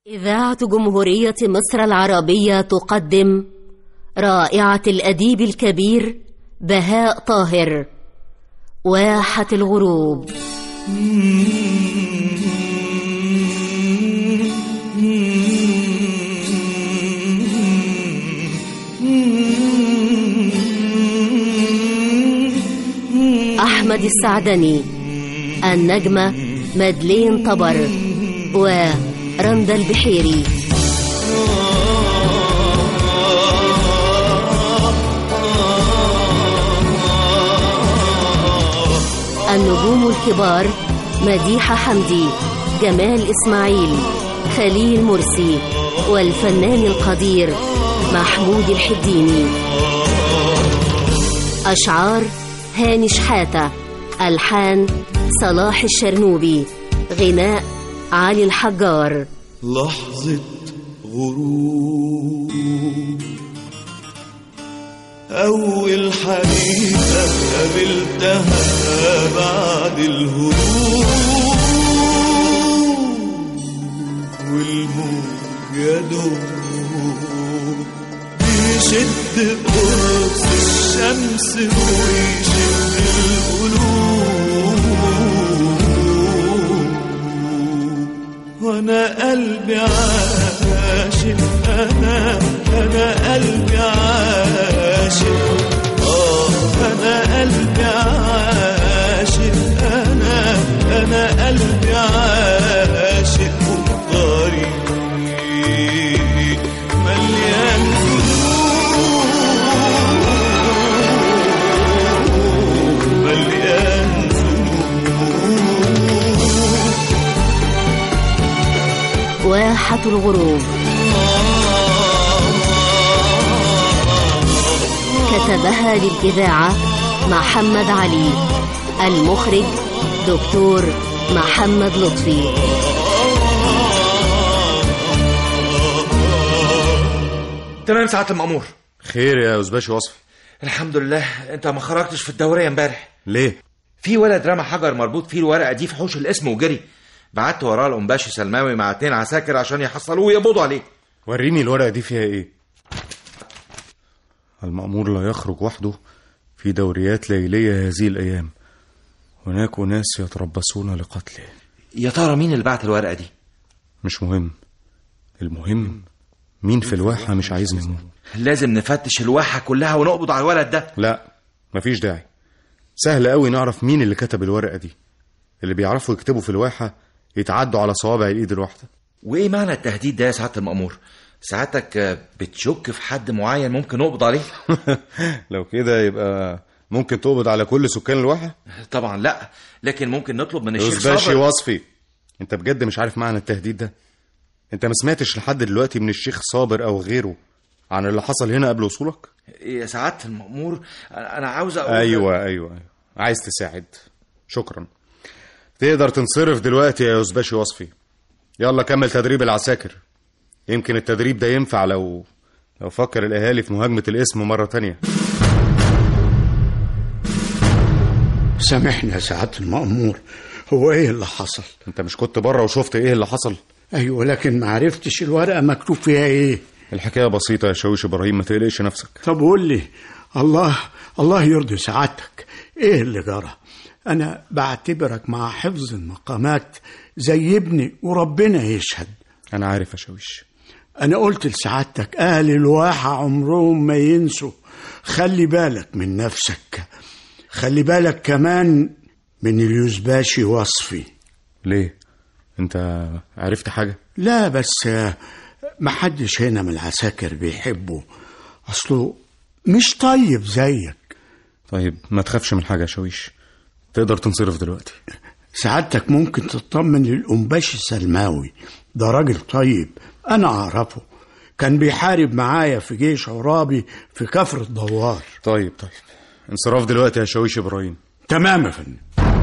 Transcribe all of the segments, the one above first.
إذاعة جمهورية مصر العربية تقدم رائعة الأديب الكبير بهاء طاهر، واحة الغروب. أحمد السعدني، النجمة مدلين طبر ورندا البحيري. النجوم الكبار مديحة حمدي، جمال إسماعيل، خليل مرسي، والفنان القدير محمود الحديني. أشعار هاني شحاتة، ألحان صلاح الشرنوبي، غناء علي الحجار. لحظة غروب، أول حبيبة قابلتها بعد الهروب، والموج يدوب يشد قرص الشمس ويشد القلوب، وانا قلبي عاشق، انا قلبي عاشق، انا قلبي عاشق، انا قلبي عاشق، والطريق مليان ذنوب، مليان ذنوب. واحة الغروب كتبها للإذاعة محمد علي، المخرج دكتور محمد لطفي. تمام سعادة المأمور. خير يا أوزباشي وصفي؟ الحمد لله. انت ما خرجتش في الدورية امبارح ليه؟ في ولد رمى حجر مربوط فيه الورقة دي في حوش الاسم وجري. بعت وراه الأنباشي سلماوي مع 2 عساكر عشان يحصلوه ويقبضوا عليه. وريني الورقة دي فيها ايه؟ المأمور لا يخرج وحده في دوريات ليلية هذه الأيام، هناك ناس يتربصون لقتله. يا ترى مين اللي بعت الورقة دي؟ مش مهم، المهم مين في الواحة مش عايز نموت. لازم نفتش الواحة كلها ونقبض على الولد ده. لا مفيش داعي، سهل قوي نعرف مين اللي كتب الورقة دي. اللي بيعرفوا يكتبوا في الواحة يتعدوا على صوابع الإيد الواحدة. وإيه معنى التهديد ده يا سعادة المأمور؟ ساعتك بتشك في حد معين ممكن نقبض عليه؟ لو كده يبقى ممكن تقبض على كل سكان الواحة؟ طبعا لا، لكن ممكن نطلب من الشيخ أوزباشي صابر. وصفي، انت بجد مش عارف معنى التهديد ده؟ انت ما سمعتش لحد دلوقتي من الشيخ صابر او غيره عن اللي حصل هنا قبل وصولك؟ يا سعادة المأمور انا عاوز اقول. ايوه عايز تساعد، شكرا. تقدر تنصرف دلوقتي يا أوزباشي وصفي. يلا كمل تدريب العساكر، يمكن التدريب ده ينفع لو فكر الاهالي في مهاجمة الاسم مرة تانية. سامحني يا سعادة المأمور، هو ايه اللي حصل؟ انت مش كنت بره وشفت ايه اللي حصل؟ ايوه، لكن ما عرفتش الورقة مكتوب فيها ايه. الحكاية بسيطة يا شاويش إبراهيم، ما تقلقش نفسك. طب قول لي، الله يرضي سعادتك، ايه اللي جرى؟ انا بعتبرك مع حفظ المقامات زي ابني وربنا يشهد. انا عارف يا شاويش. انا قلت لسعادتك اهل الواحة عمرهم ما ينسوا. خلي بالك من نفسك، خلي بالك كمان من اليوزباشي وصفي. ليه؟ انت عرفت حاجة؟ لا، بس محدش هنا من العساكر بيحبه، اصله مش طيب زيك. طيب ما تخافش من حاجة يا شاويش، تقدر تنصرف دلوقتي. سعادتك ممكن تطمن للأنباشي سلماوي، ده راجل طيب أنا أعرفه، كان بيحارب معايا في جيش عرابي في كفر الدوار. طيب انصراف دلوقتي يا شاويش إبراهيم. تمام يا فندم.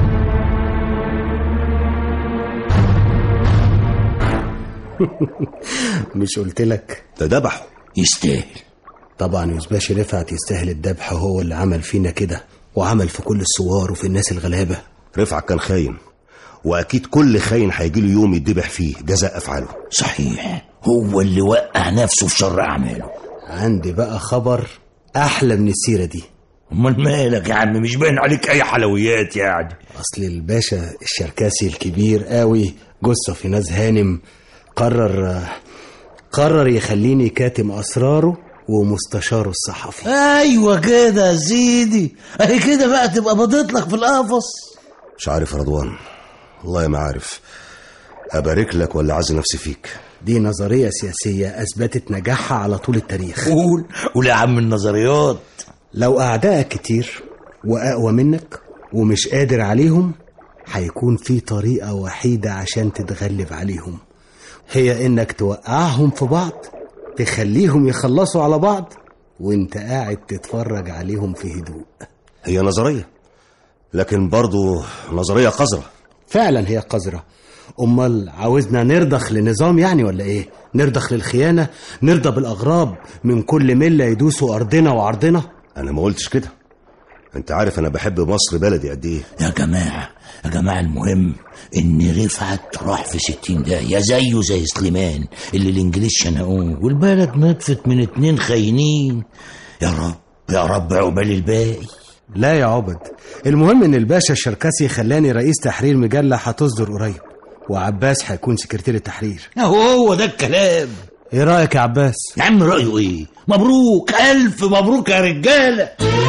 مش قلت لك ده ذبحه يستاهل. طبعا يوزباشي رفعت يستاهل الذبح، هو اللي عمل فينا كده وعمل في كل الثوار وفي الناس الغلابة. رفعت كان خاين واكيد كل خاين هيجي له يوم يتذبح فيه جزاء افعاله. صحيح، هو اللي وقع نفسه في شر اعماله. عندي بقى خبر احلى من السيرة دي. امال مالك يا عم؟ مش باين عليك اي حلويات يعني. اصل الباشا الشركاسي الكبير قوي جوز صفيناز هانم قرر يخليني كاتم اسراره ومستشاره الصحفي. ايوه كده يا سيدي، اهي كده بقى تبقى بضيت في القفص. مش عارف يا رضوان، والله ما عارف ابارك لك ولا عايز نفسي فيك. دي نظرية سياسية اثبتت نجاحها على طول التاريخ. قول يا عم النظريات. لو اعدائك كتير واقوى منك ومش قادر عليهم، هيكون في طريقة وحيدة عشان تتغلب عليهم، هي انك توقعهم في بعض، تخليهم يخلصوا على بعض وانت قاعد تتفرج عليهم في هدوء. هي نظرية، لكن برضو نظرية قذرة. فعلا هي قذرة. امال عاوزنا نرضخ لنظام يعني ولا ايه؟ نرضخ للخيانة، نرضى بالاغراب من كل ملة يدوسوا ارضنا وعرضنا. انا ما قلتش كده، انت عارف انا بحب مصر بلدي قد ايه. يا جماعة المهم ان رفعت راح في 60 داهية زيه زي سليمان اللي الانجليز شنقوه، والبلد نطفت من 2 خاينين. يا رب عقبال الباقي. لا يا عبد، المهم ان الباشا الشركاسي خلاني رئيس تحرير مجلة هتصدر قريب، وعباس هيكون سكرتير التحرير. هو ده الكلام. ايه رأيك يا عباس؟ يا عم رأيه ايه؟ مبروك، الف مبروك يا رجالة.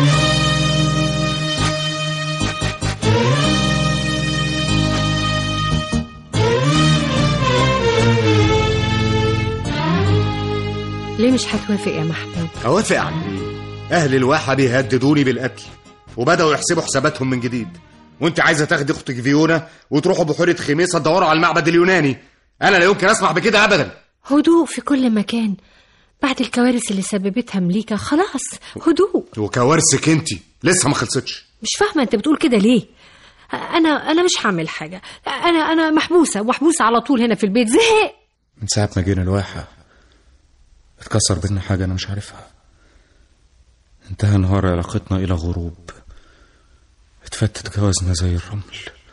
ليه مش هتوافق يا محمود؟ اوافق عن ايه؟ اهل الواحة بيهددوني بالقتل وبدأوا يحسبوا حساباتهم من جديد، وانت عايزة تاخدي اختك فيونا وتروحوا بحيرة خميسة تدوروا على المعبد اليوناني. انا لا يمكن اسمح بكده ابدا. هدوء في كل مكان بعد الكوارث اللي سببتها مليكة. خلاص هدوء. وكوارثك انت لسه ما خلصتش. مش فاهمة انت بتقول كده ليه؟ انا مش هعمل حاجة. انا محبوسة على طول هنا في البيت. زهق من ساعة ما جينا الواحة اتكسر بينا حاجة انا مش عارفها. انتهى نهار علاقتنا الى غروب، اتفتت جوازنا زي الرمل،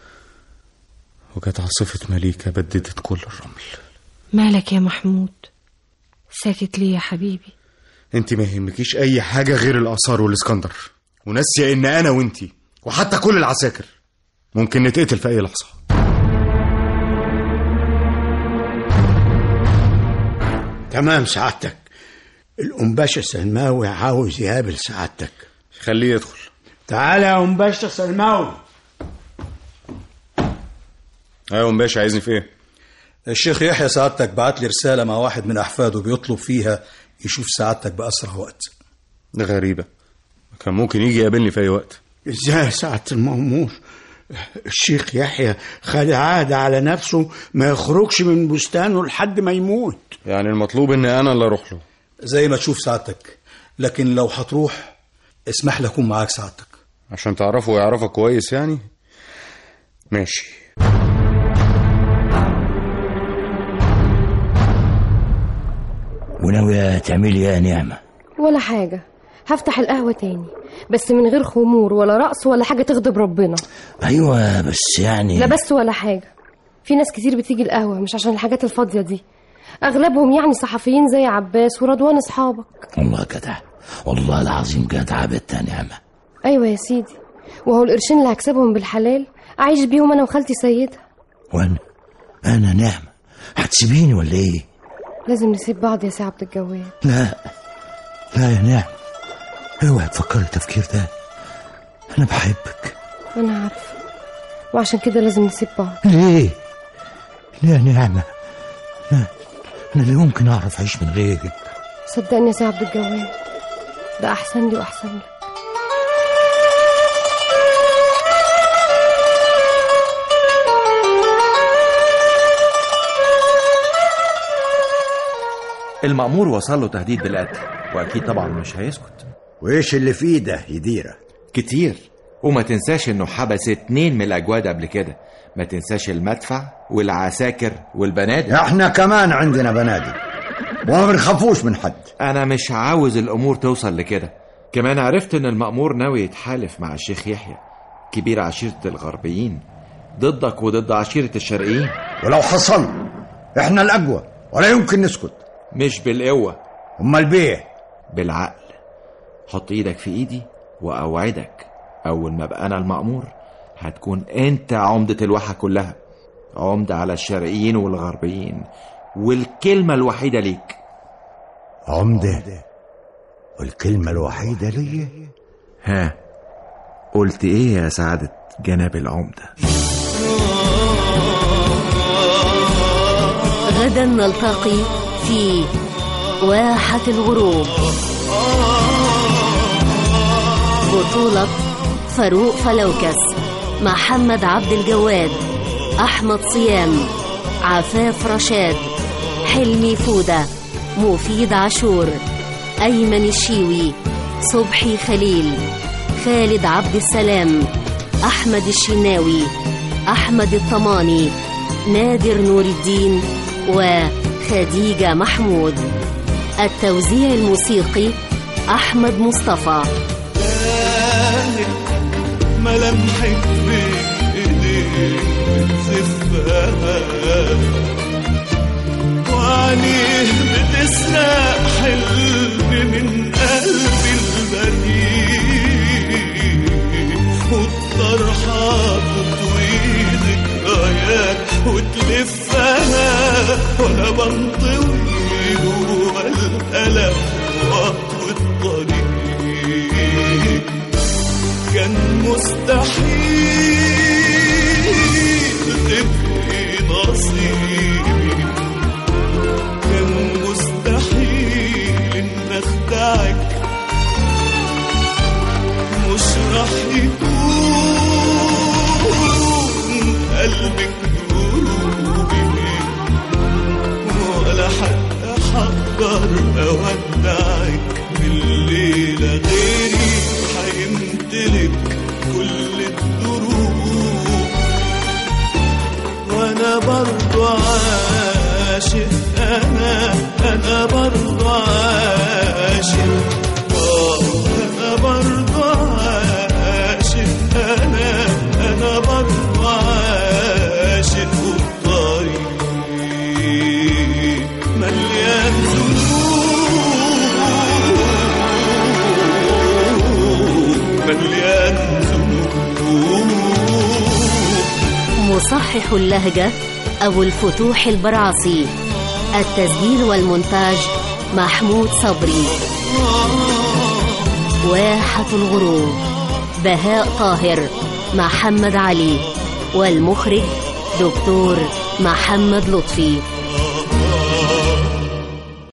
وجت عاصفة مليكة بددت كل الرمل. مالك يا محمود؟ ساكت ليه يا حبيبي؟ انت ما يهمكيش اي حاجة غير الاثار والاسكندر، وناسية ان انا وانتي وحتى كل العساكر ممكن نتقتل في اي لحظة. تمام سعادتك. الأنباشا سلماوي عاوز يقابل سعادتك. خليه يدخل. تعالى يا أنباشا سلماوي. ايوه أنباشا، عايزني في ايه؟ الشيخ يحيى سعادتك بعت لي رسالة مع واحد من أحفاده بيطلب فيها يشوف سعادتك بأسرع وقت. ده غريبة، كان ممكن يجي يقابلني في أي وقت. ازاي سعادة المأمور؟ الشيخ يحيى خد عهد على نفسه ما يخرجش من بستانه لحد ما يموت. يعني المطلوب ان انا اللي اروح له؟ زي ما تشوف سعادتك، لكن لو هتروح اسمح لي اكون معاك سعادتك عشان تعرفه ويعرفك كويس يعني. ماشي. وناوية تعملي ايه يا نعمة؟ ولا حاجة، هفتح القهوة تاني بس من غير خمور ولا رقص ولا حاجة تغضب ربنا. ايوه بس يعني. لا بس ولا حاجة، في ناس كتير بتيجي القهوة مش عشان الحاجات الفاضية دي، اغلبهم يعني صحفيين زي عباس ورضوان اصحابك. والله جدع، والله العظيم جدع بنت نعمة. ايوه يا سيدي، وهو القرشين اللي هكسبهم بالحلال اعيش بيهم انا وخالتي سيدة. وانا نعمة هتسيبيني ولا ايه؟ لازم نسيب بعض يا سي عبد الجواد. لا يا نعمة، اوعي تفكري التفكير ده، انا بحبك. انا عارفة، وعشان كده لازم نسيب بعض. ليه يا نعمة؟ انا لا يمكن اعرف اعيش من غيرك. صدقني يا سي عبد الجواد، ده احسن لي واحسن لك. المأمور وصل له تهديد بالقتل، واكيد طبعا مش هيسكت. وايش اللي فيه ده يديره؟ كتير، وما تنساش انه حبس 2 من الاجواد قبل كده. ما تنساش المدفع والعساكر والبنادق. احنا كمان عندنا بنادق وما بنخافوش من حد. انا مش عاوز الامور توصل لكده. كمان عرفت ان المأمور ناوي يتحالف مع الشيخ يحيى كبير عشيرة الغربيين، ضدك وضد عشيرة الشرقيين. ولو حصل احنا الأقوى ولا يمكن نسكت. مش بالقوة، امال بيه؟ بالعقل. حط ايدك في ايدي واوعدك اول ما بقى انا المأمور هتكون انت عمدة الواحة كلها، عمدة على الشرقيين والغربيين، والكلمة الوحيدة ليك. عمدة والكلمة الوحيدة لي؟ ها قلت ايه يا سعادة جناب العمدة؟ غدا نلتقي في واحة الغروب. بطولة فاروق فلوكس، محمد عبد الجواد، أحمد صيام، عفاف رشاد، حلمي فودة، مفيد عاشور، أيمن الشيوي، صبحي خليل، خالد عبد السلام، أحمد الشناوي، أحمد الطماني، نادر نور الدين، وخديجة محمود. التوزيع الموسيقي أحمد مصطفى. ملامحك بإيديك بتزفها وعينيه بتسرق حلم من قلبي البريء، والطرحة بتطوي ذكريات وتلفها وأنا بنطوي جوا الألم وأطوي الطريق. كان مستحيل تبقي نصيبي، كان مستحيل إن أخدعك، مش راح يكون قلبك دروبي، ولا حتى حقدر أودعك بالليلة غيري هيمتلك كل الدروب. وانا برضو عاشق، انا برضو عاشق، انا برضو عاشق، انا برضو عاشق، والطريق مليان مصحح اللهجة أبو الفتوح البرعصي. التسجيل والمونتاج محمود صبري. واحة الغروب بهاء طاهر، محمد علي، والمخرج دكتور محمد لطفي.